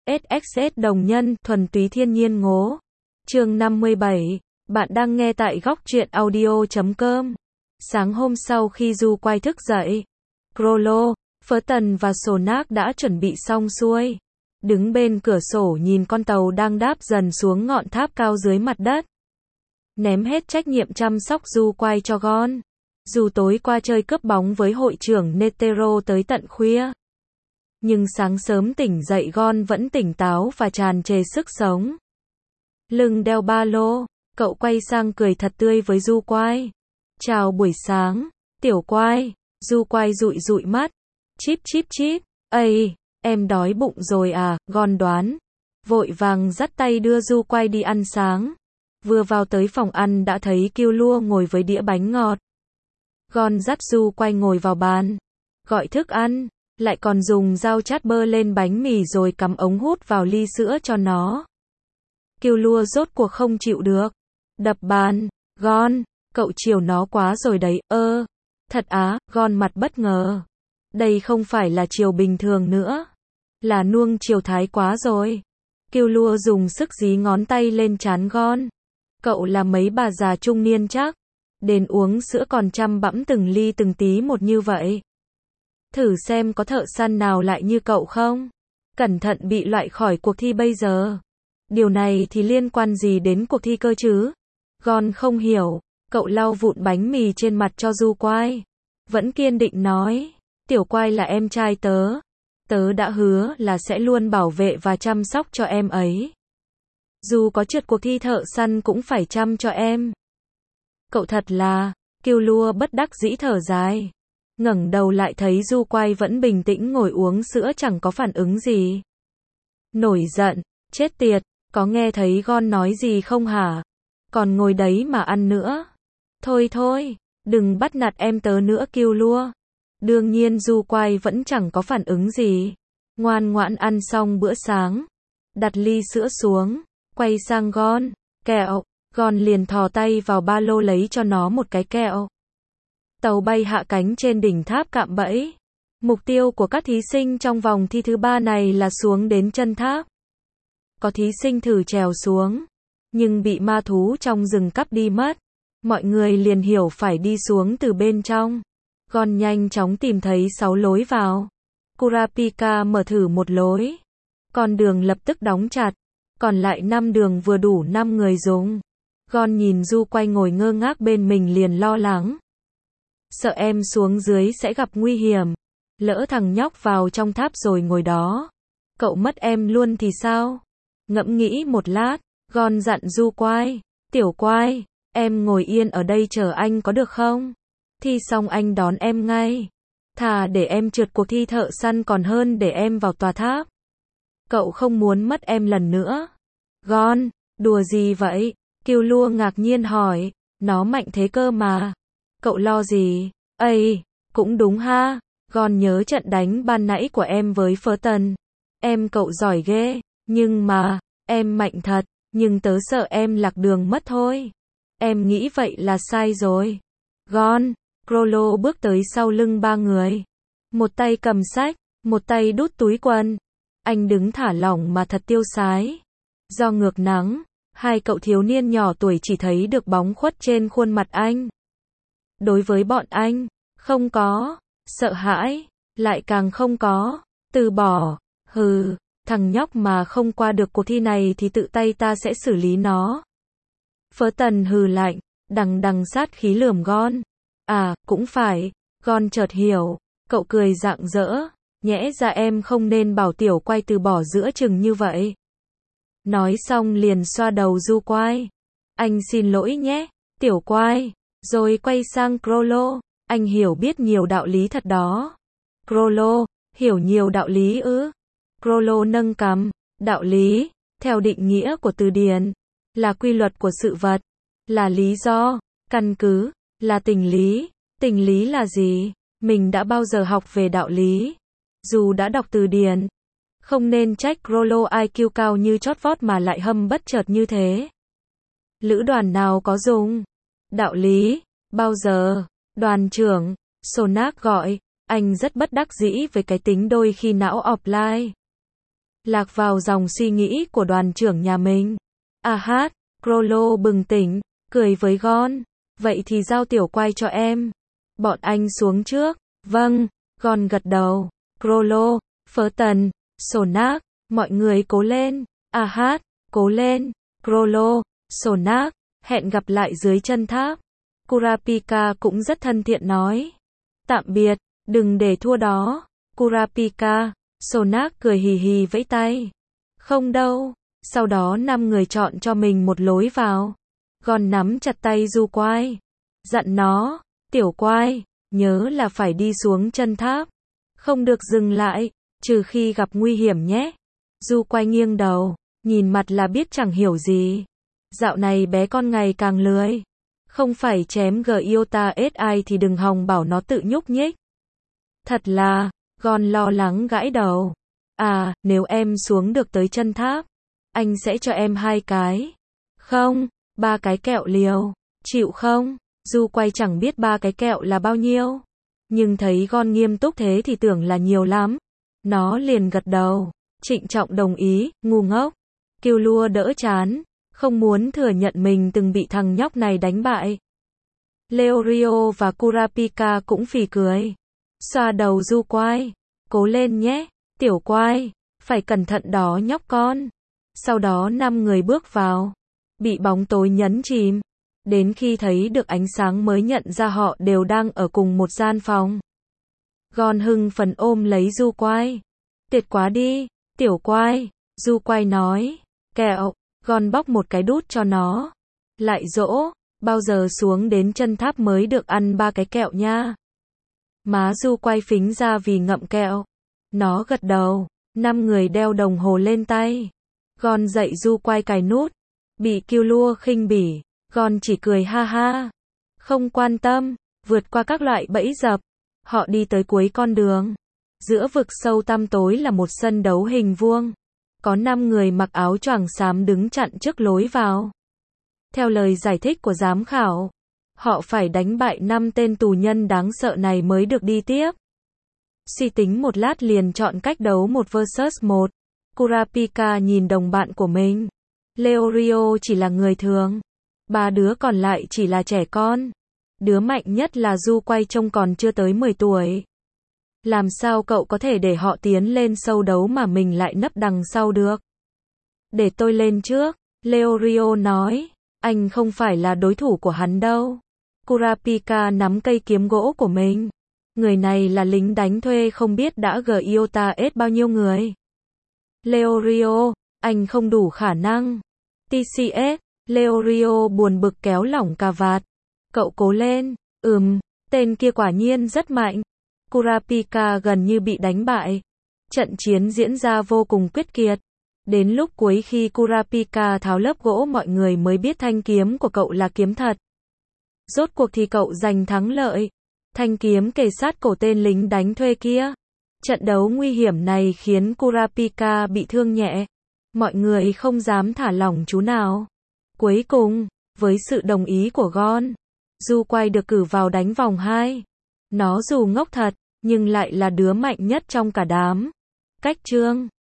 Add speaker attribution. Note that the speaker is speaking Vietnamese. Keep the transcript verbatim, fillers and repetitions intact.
Speaker 1: ét ích ét đồng nhân, thuần túy thiên nhiên ngố. Chương năm mươi bảy. Bạn đang nghe tại góc truyện audio chấm com. Sáng hôm sau khi Du Quay thức dậy, Crollo, Ferton và Sonak đã chuẩn bị xong xuôi. Đứng bên cửa sổ nhìn con tàu đang đáp dần xuống ngọn tháp cao dưới mặt đất. Ném hết trách nhiệm chăm sóc Du Quay cho Gon. Dù tối qua chơi cướp bóng với hội trưởng Netero tới tận khuya, nhưng sáng sớm tỉnh dậy Gon vẫn tỉnh táo và tràn trề sức sống. Lưng đeo ba lô, cậu quay sang cười thật tươi với Du Quay. Chào buổi sáng, tiểu Quay. Du Quay dụi dụi mắt. Chíp chíp chíp. Ây, em đói bụng rồi à, Gon đoán. Vội vàng dắt tay đưa Du Quay đi ăn sáng. Vừa vào tới phòng ăn đã thấy Kiêu Lua ngồi với đĩa bánh ngọt. Gon dắt Du Quay ngồi vào bàn, gọi thức ăn, lại còn dùng dao chát bơ lên bánh mì rồi cắm ống hút vào ly sữa cho nó. Kiêu Lua rốt cuộc không chịu được, đập bàn. Gon, cậu chiều nó quá rồi đấy. Ơ, thật á? Gon mặt bất ngờ. Đây không phải là chiều bình thường nữa, là nuông chiều thái quá rồi. Kiêu Lua dùng sức dí ngón tay lên trán Gon. Cậu là mấy bà già trung niên chắc, đến uống sữa còn chăm bẵm từng ly từng tí một như vậy. Thử xem có thợ săn nào lại như cậu không? Cẩn thận bị loại khỏi cuộc thi bây giờ. Điều này thì liên quan gì đến cuộc thi cơ chứ? Gon không hiểu. Cậu lau vụn bánh mì trên mặt cho Du Quay. Vẫn kiên định nói, tiểu Quay là em trai tớ. Tớ đã hứa là sẽ luôn bảo vệ và chăm sóc cho em ấy. Dù có trượt cuộc thi thợ săn cũng phải chăm cho em. Cậu thật là... Kiêu Lua bất đắc dĩ thở dài. Ngẩng đầu lại thấy Du Quay vẫn bình tĩnh ngồi uống sữa chẳng có phản ứng gì. Nổi giận, chết tiệt, có nghe thấy Gon nói gì không hả? Còn ngồi đấy mà ăn nữa. Thôi thôi, đừng bắt nạt em tớ nữa Kiêu Lua. Đương nhiên Du Quay vẫn chẳng có phản ứng gì. Ngoan ngoãn ăn xong bữa sáng, đặt ly sữa xuống, quay sang Gon. Kẹo. Gon liền thò tay vào ba lô lấy cho nó một cái kẹo. Tàu bay hạ cánh trên đỉnh tháp cạm bẫy. Mục tiêu của các thí sinh trong vòng thi thứ ba này là xuống đến chân tháp. Có thí sinh thử trèo xuống, nhưng bị ma thú trong rừng cắp đi mất. Mọi người liền hiểu phải đi xuống từ bên trong. Gon nhanh chóng tìm thấy sáu lối vào. Kurapika mở thử một lối. Con đường lập tức đóng chặt. Còn lại năm đường vừa đủ năm người dùng. Gon nhìn Du Quay ngồi ngơ ngác bên mình liền lo lắng. Sợ em xuống dưới sẽ gặp nguy hiểm. Lỡ thằng nhóc vào trong tháp rồi ngồi đó, cậu mất em luôn thì sao? Ngẫm nghĩ một lát, Gon dặn Du Quay. Tiểu Quay, em ngồi yên ở đây chờ anh có được không? Thi xong anh đón em ngay. Thà để em trượt cuộc thi thợ săn còn hơn để em vào tòa tháp. Cậu không muốn mất em lần nữa. Gon, đùa gì vậy? Kiêu Lua ngạc nhiên hỏi. Nó mạnh thế cơ mà. Cậu lo gì? Ây, cũng đúng ha. Gon nhớ trận đánh ban nãy của em với Ferton. Em cậu giỏi ghê. Nhưng mà, em mạnh thật. Nhưng tớ sợ em lạc đường mất thôi. Em nghĩ vậy là sai rồi. Gon, Crollo bước tới sau lưng ba người. Một tay cầm sách, một tay đút túi quần. Anh đứng thả lỏng mà thật tiêu sái. Do ngược nắng, hai cậu thiếu niên nhỏ tuổi chỉ thấy được bóng khuất trên khuôn mặt anh. Đối với bọn anh, không có sợ hãi, lại càng không có từ bỏ. Hừ, thằng nhóc mà không qua được cuộc thi này thì tự tay ta sẽ xử lý nó. Ferton hừ lạnh, đằng đằng sát khí lườm Gon. À, cũng phải. Gon chợt hiểu, cậu cười rạng rỡ. Nhẽ ra em không nên bảo tiểu Quay từ bỏ giữa chừng như vậy. Nói xong liền xoa đầu Du Quay. Anh xin lỗi nhé, tiểu Quay. Rồi quay sang Crollo. Anh hiểu biết nhiều đạo lý thật đó. Crollo, hiểu nhiều đạo lý ư? Crollo nâng cằm. Đạo lý, theo định nghĩa của từ điển, là quy luật của sự vật, là lý do, căn cứ, là tình lý. Tình lý là gì? Mình đã bao giờ học về đạo lý. Dù đã đọc từ điển, không nên trách Crollo i kiu cao như chót vót mà lại hâm bất chợt như thế. Lữ đoàn nào có dùng đạo lý, bao giờ? Đoàn trưởng, Sonak gọi. Anh rất bất đắc dĩ với cái tính đôi khi não offline. Lạc vào dòng suy nghĩ của đoàn trưởng nhà mình. À hát, Crollo bừng tỉnh, cười với Gon. Vậy thì giao tiểu quay cho em. Bọn anh xuống trước. Vâng, Gon gật đầu. Crollo, Fulton, Sonak, mọi người cố lên. À hát, cố lên. Crollo, Sonak, hẹn gặp lại dưới chân tháp. Kurapika cũng rất thân thiện nói. Tạm biệt, đừng để thua đó. Kurapika, Sonak cười hì hì vẫy tay. Không đâu. Sau đó năm người chọn cho mình một lối vào. Gon nắm chặt tay Du Quai. Dặn nó, tiểu quai, nhớ là phải đi xuống chân tháp. Không được dừng lại, trừ khi gặp nguy hiểm nhé. Du Quai nghiêng đầu, nhìn mặt là biết chẳng hiểu gì. Dạo này bé con ngày càng lười. Không phải chém Gyota ét i thì đừng hòng bảo nó tự nhúc nhích. Thật là, Gon lo lắng gãi đầu. À, nếu em xuống được tới chân tháp, anh sẽ cho em hai cái. Không, ba cái kẹo liều. Chịu không? Du Quay chẳng biết ba cái kẹo là bao nhiêu. Nhưng thấy Gon nghiêm túc thế thì tưởng là nhiều lắm. Nó liền gật đầu. Trịnh trọng đồng ý, ngu ngốc. Kiêu Lua đỡ chán. Không muốn thừa nhận mình từng bị thằng nhóc này đánh bại. Leorio và Kurapika cũng phì cười. Xoa đầu Du Quai. Cố lên nhé, tiểu quai. Phải cẩn thận đó nhóc con. Sau đó năm người bước vào. Bị bóng tối nhấn chìm. Đến khi thấy được ánh sáng mới nhận ra họ đều đang ở cùng một gian phòng. Gon hưng phấn ôm lấy Du Quai. Tuyệt quá đi, tiểu quai. Du Quai nói. Kẹo. Gon bóc một cái đút cho nó. Lại dỗ, bao giờ xuống đến chân tháp mới được ăn ba cái kẹo nha. Má Du Quai phính ra vì ngậm kẹo. Nó gật đầu. Năm người đeo đồng hồ lên tay. Gon dạy Du Quai cài nút. Bị Kiêu Lua khinh bỉ. Gon chỉ cười ha ha. Không quan tâm. Vượt qua các loại bẫy dập. Họ đi tới cuối con đường. Giữa vực sâu tăm tối là một sân đấu hình vuông. Có năm người mặc áo choàng xám đứng chặn trước lối vào. Theo lời giải thích của giám khảo, họ phải đánh bại năm tên tù nhân đáng sợ này mới được đi tiếp. Suy tính một lát liền chọn cách đấu một versus một. Kurapika nhìn đồng bạn của mình. Leorio chỉ là người thường. Ba đứa còn lại chỉ là trẻ con. Đứa mạnh nhất là Du Quay trông còn chưa tới mười tuổi. Làm sao cậu có thể để họ tiến lên sâu đấu mà mình lại nấp đằng sau được? Để tôi lên trước, Leorio nói. Anh không phải là đối thủ của hắn đâu. Kurapika nắm cây kiếm gỗ của mình. Người này là lính đánh thuê không biết đã Gyota ét bao nhiêu người. Leorio, anh không đủ khả năng. tê xê ét, Leorio buồn bực kéo lỏng cà vạt. Cậu cố lên, ừm, tên kia quả nhiên rất mạnh. Kurapika gần như bị đánh bại. Trận chiến diễn ra vô cùng quyết kiệt. Đến lúc cuối khi Kurapika tháo lớp gỗ mọi người mới biết thanh kiếm của cậu là kiếm thật. Rốt cuộc thì cậu giành thắng lợi. Thanh kiếm kề sát cổ tên lính đánh thuê kia. Trận đấu nguy hiểm này khiến Kurapika bị thương nhẹ. Mọi người không dám thả lỏng chú nào. Cuối cùng, với sự đồng ý của Gon, Du Quay được cử vào đánh vòng hai. Nó dù ngốc thật, nhưng lại là đứa mạnh nhất trong cả đám. Cách chương